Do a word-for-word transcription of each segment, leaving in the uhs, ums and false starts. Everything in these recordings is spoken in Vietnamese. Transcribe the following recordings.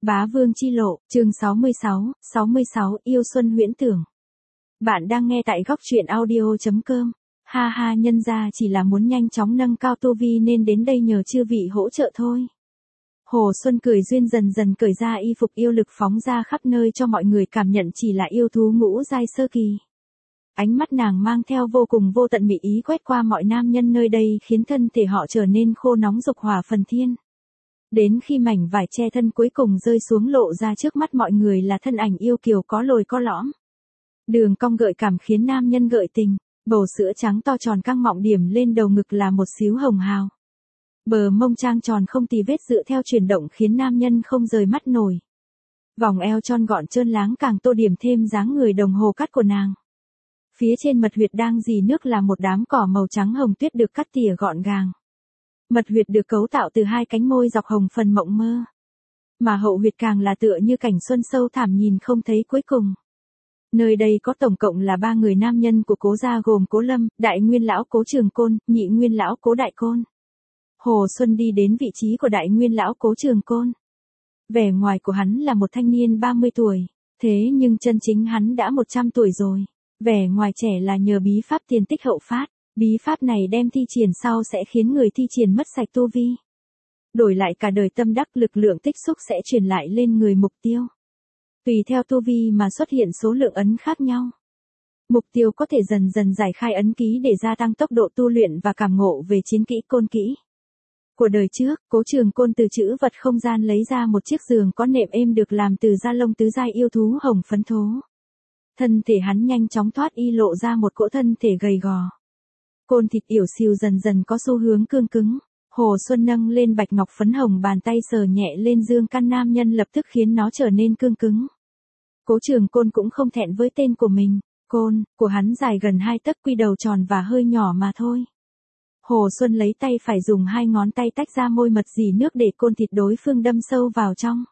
Bá Vương chi lộ, chương sáu mươi sáu, sáu mươi sáu, yêu xuân huyễn tưởng. Bạn đang nghe tại góc truyện audio chấm com. Ha ha, nhân ra chỉ là muốn nhanh chóng nâng cao tu vi nên đến đây nhờ chư vị hỗ trợ thôi. Hồ Xuân cười duyên dần dần cởi ra y phục yêu lực phóng ra khắp nơi cho mọi người cảm nhận chỉ là yêu thú ngũ giai sơ kỳ. Ánh mắt nàng mang theo vô cùng vô tận mị ý quét qua mọi nam nhân nơi đây khiến thân thể họ trở nên khô nóng dục hỏa phần thiên. Đến khi mảnh vải che thân cuối cùng rơi xuống lộ ra trước mắt mọi người là thân ảnh yêu kiều có lồi có lõm. Đường cong gợi cảm khiến nam nhân gợi tình, bầu sữa trắng to tròn căng mọng điểm lên đầu ngực là một xíu hồng hào. Bờ mông trang tròn không tì vết dựa theo chuyển động khiến nam nhân không rời mắt nổi. Vòng eo tròn gọn trơn láng càng tô điểm thêm dáng người đồng hồ cắt của nàng. Phía trên mật huyệt đang rỉ nước là một đám cỏ màu trắng hồng tuyết được cắt tỉa gọn gàng. Mật huyệt được cấu tạo từ hai cánh môi dọc hồng phần mộng mơ. Mà hậu huyệt càng là tựa như cảnh xuân sâu thẳm nhìn không thấy cuối cùng. Nơi đây có tổng cộng là ba người nam nhân của Cố gia gồm Cố Lâm, Đại Nguyên lão Cố Trường Côn, Nhị Nguyên lão Cố Đại Côn. Hồ Xuân đi đến vị trí của Đại Nguyên lão Cố Trường Côn. Vẻ ngoài của hắn là một thanh niên ba mươi tuổi, thế nhưng chân chính hắn đã một trăm tuổi rồi. Vẻ ngoài trẻ là nhờ bí pháp tiền tích hậu phát. Bí pháp này đem thi triển sau sẽ khiến người thi triển mất sạch tu vi. Đổi lại cả đời tâm đắc, lực lượng tích xúc sẽ truyền lại lên người mục tiêu. Tùy theo tu vi mà xuất hiện số lượng ấn khác nhau. Mục tiêu có thể dần dần giải khai ấn ký để gia tăng tốc độ tu luyện và cảm ngộ về chiến kỹ côn kỹ. Của đời trước, Cố Trường Côn từ trữ vật không gian lấy ra một chiếc giường có nệm êm được làm từ da lông tứ giai yêu thú hồng phấn thố. Thân thể hắn nhanh chóng thoát y lộ ra một cỗ thân thể gầy gò. Côn thịt yểu xìu dần dần có xu hướng cương cứng. Hồ Xuân nâng lên bạch ngọc phấn hồng bàn tay sờ nhẹ lên dương căn nam nhân lập tức khiến nó trở nên cương cứng. Cố Trường Côn cũng không thẹn với tên của mình. Côn của hắn dài gần hai tấc, quy đầu tròn và hơi nhỏ mà thôi. Hồ Xuân lấy tay phải dùng hai ngón tay tách ra môi mật dì nước để côn thịt đối phương đâm sâu vào trong.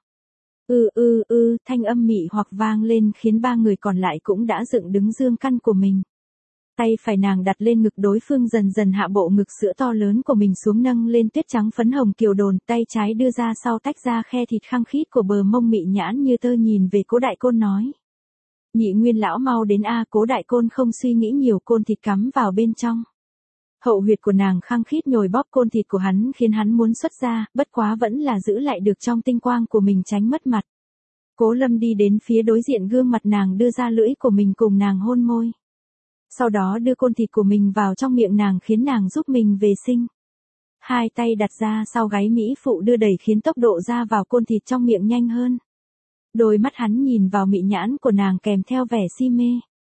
Ư ư ư, thanh âm mị hoặc vang lên khiến ba người còn lại cũng đã dựng đứng dương căn của mình. Tay phải nàng đặt lên ngực đối phương dần dần hạ bộ ngực sữa to lớn của mình xuống nâng lên tuyết trắng phấn hồng kiều đồn, tay trái đưa ra sau tách ra khe thịt khăng khít của bờ mông mị nhãn như tơ nhìn về Cố Đại Côn nói. Nhị Nguyên lão mau đến a. Cố Đại Côn không suy nghĩ nhiều, côn thịt cắm vào bên trong. Hậu huyệt của nàng khăng khít nhồi bóp côn thịt của hắn khiến hắn muốn xuất ra, bất quá vẫn là giữ lại được trong tinh quang của mình tránh mất mặt. Cố Lâm đi đến phía đối diện gương mặt nàng đưa ra lưỡi của mình cùng nàng hôn môi. Sau đó đưa côn thịt của mình vào trong miệng nàng khiến nàng giúp mình vệ sinh. Hai tay đặt ra sau gáy mỹ phụ đưa đẩy khiến tốc độ ra vào côn thịt trong miệng nhanh hơn. Đôi mắt hắn nhìn vào mị nhãn của nàng kèm theo vẻ si mê.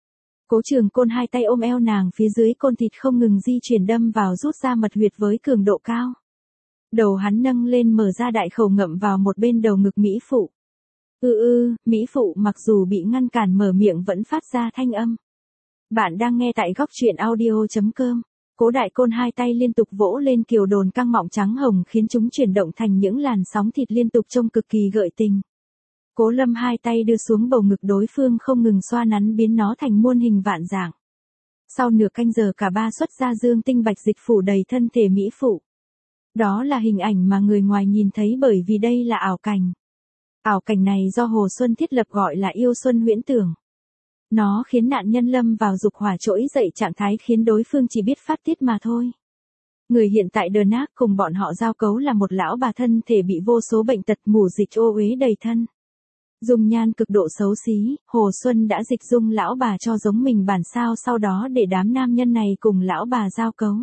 Cố Trường Côn hai tay ôm eo nàng phía dưới côn thịt không ngừng di chuyển đâm vào rút ra mật huyệt với cường độ cao. Đầu hắn nâng lên mở ra đại khẩu ngậm vào một bên đầu ngực mỹ phụ. Ư ư, mỹ phụ mặc dù bị ngăn cản mở miệng vẫn phát ra thanh âm. Bạn đang nghe tại góc truyện audio chấm com. Cố Đại Côn hai tay liên tục vỗ lên kiều đồn căng mọng trắng hồng khiến chúng chuyển động thành những làn sóng thịt liên tục trông cực kỳ gợi tình. Cố Lâm hai tay đưa xuống bầu ngực đối phương không ngừng xoa nắn biến nó thành muôn hình vạn dạng. Sau nửa canh giờ cả ba xuất ra dương tinh bạch dịch phủ đầy thân thể mỹ phụ. Đó là hình ảnh mà người ngoài nhìn thấy bởi vì đây là ảo cảnh. Ảo cảnh này do Hồ Xuân thiết lập gọi là yêu xuân huyễn tưởng. Nó khiến nạn nhân lâm vào dục hỏa trỗi dậy trạng thái khiến đối phương chỉ biết phát tiết mà thôi. Người hiện tại đờ nác cùng bọn họ giao cấu là một lão bà thân thể bị vô số bệnh tật mù dịch ô uế đầy thân. Dung nhan cực độ xấu xí, Hồ Xuân đã dịch dung lão bà cho giống mình bản sao sau đó để đám nam nhân này cùng lão bà giao cấu.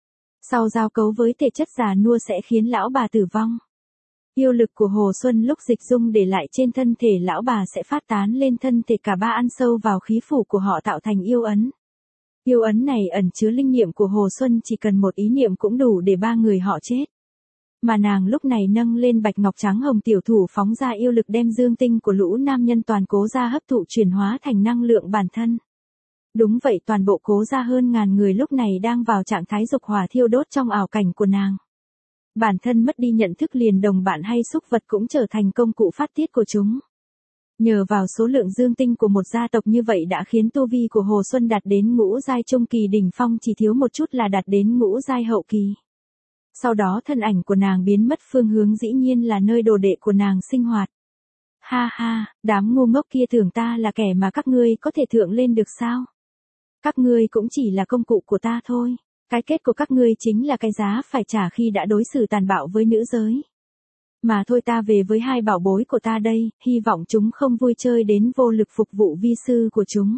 Sau giao cấu với thể chất già nua sẽ khiến lão bà tử vong. Yêu lực của Hồ Xuân lúc dịch dung để lại trên thân thể lão bà sẽ phát tán lên thân thể cả ba ăn sâu vào khí phủ của họ tạo thành yêu ấn. Yêu ấn này ẩn chứa linh niệm của Hồ Xuân chỉ cần một ý niệm cũng đủ để ba người họ chết. Mà nàng lúc này nâng lên bạch ngọc trắng hồng tiểu thủ phóng ra yêu lực đem dương tinh của lũ nam nhân toàn Cố gia hấp thụ chuyển hóa thành năng lượng bản thân. Đúng vậy, toàn bộ Cố gia hơn ngàn người lúc này đang vào trạng thái dục hỏa thiêu đốt trong ảo cảnh của nàng. Bản thân mất đi nhận thức liền đồng bạn hay xúc vật cũng trở thành công cụ phát tiết của chúng. Nhờ vào số lượng dương tinh của một gia tộc như vậy đã khiến tu vi của Hồ Xuân đạt đến ngũ giai trung kỳ đỉnh phong, chỉ thiếu một chút là đạt đến ngũ giai hậu kỳ. Sau đó thân ảnh của nàng biến mất, phương hướng dĩ nhiên là nơi đồ đệ của nàng sinh hoạt. Ha ha, đám ngu ngốc kia tưởng ta là kẻ mà các ngươi có thể thượng lên được sao? Các ngươi cũng chỉ là công cụ của ta thôi. Cái kết của các ngươi chính là cái giá phải trả khi đã đối xử tàn bạo với nữ giới. Mà thôi, ta về với hai bảo bối của ta đây, hy vọng chúng không vui chơi đến vô lực phục vụ vi sư của chúng.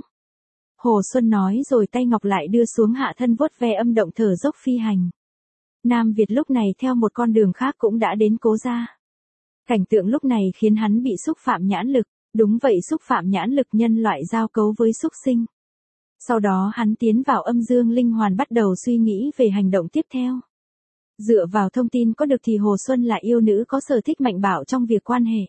Hồ Xuân nói rồi tay ngọc lại đưa xuống hạ thân vuốt ve âm động thở dốc phi hành. Nam Việt lúc này theo một con đường khác cũng đã đến Cố gia. Cảnh tượng lúc này khiến hắn bị xúc phạm nhãn lực, đúng vậy, xúc phạm nhãn lực nhân loại giao cấu với súc sinh. Sau đó hắn tiến vào âm dương linh hoàn bắt đầu suy nghĩ về hành động tiếp theo. Dựa vào thông tin có được thì Hồ Xuân là yêu nữ có sở thích mạnh bạo trong việc quan hệ.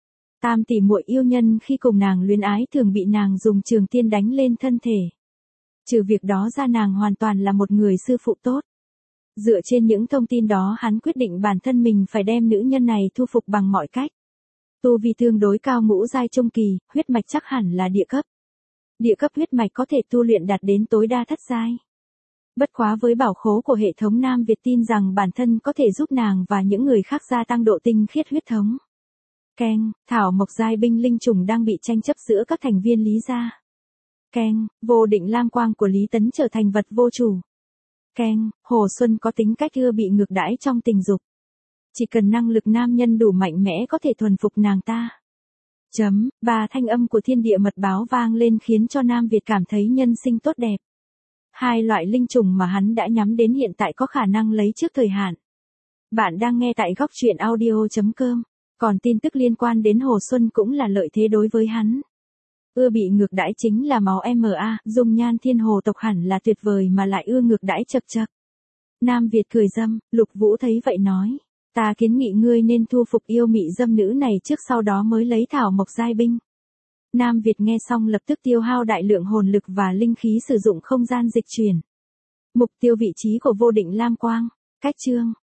Tam tỷ muội yêu nhân khi cùng nàng luyến ái thường bị nàng dùng trường tiên đánh lên thân thể. Trừ việc đó ra, nàng hoàn toàn là một người sư phụ tốt. Dựa trên những thông tin đó, hắn quyết định bản thân mình phải đem nữ nhân này thu phục bằng mọi cách. Tu vi tương đối cao, ngũ giai trung kỳ, huyết mạch chắc hẳn là địa cấp. Địa cấp huyết mạch có thể tu luyện đạt đến tối đa thất giai. Bất quá với bảo khố của hệ thống Nam Việt tin rằng bản thân có thể giúp nàng và những người khác gia tăng độ tinh khiết huyết thống. Keng, thảo mộc giai binh linh trùng đang bị tranh chấp giữa các thành viên Lý gia. Keng, vô định lam quang của Lý Tấn trở thành vật vô chủ. Keng, Hồ Xuân có tính cách ưa bị ngược đãi trong tình dục. Chỉ cần năng lực nam nhân đủ mạnh mẽ có thể thuần phục nàng ta. Chấm, ba thanh âm của thiên địa mật báo vang lên khiến cho Nam Việt cảm thấy nhân sinh tốt đẹp. Hai loại linh trùng mà hắn đã nhắm đến hiện tại có khả năng lấy trước thời hạn. Bạn đang nghe tại góc truyện audio chấm com. Còn tin tức liên quan đến Hồ Xuân cũng là lợi thế đối với hắn. Ưa bị ngược đãi chính là máu em a, dung nhan thiên hồ tộc hẳn là tuyệt vời mà lại ưa ngược đãi chật chật. Nam Việt cười dâm, Lục Vũ thấy vậy nói. Ta kiến nghị ngươi nên thu phục yêu mị dâm nữ này trước, sau đó mới lấy thảo mộc giai binh. Nam Việt nghe xong lập tức tiêu hao đại lượng hồn lực và linh khí, sử dụng không gian dịch chuyển. Mục tiêu vị trí của vô định lam quang. Cách chương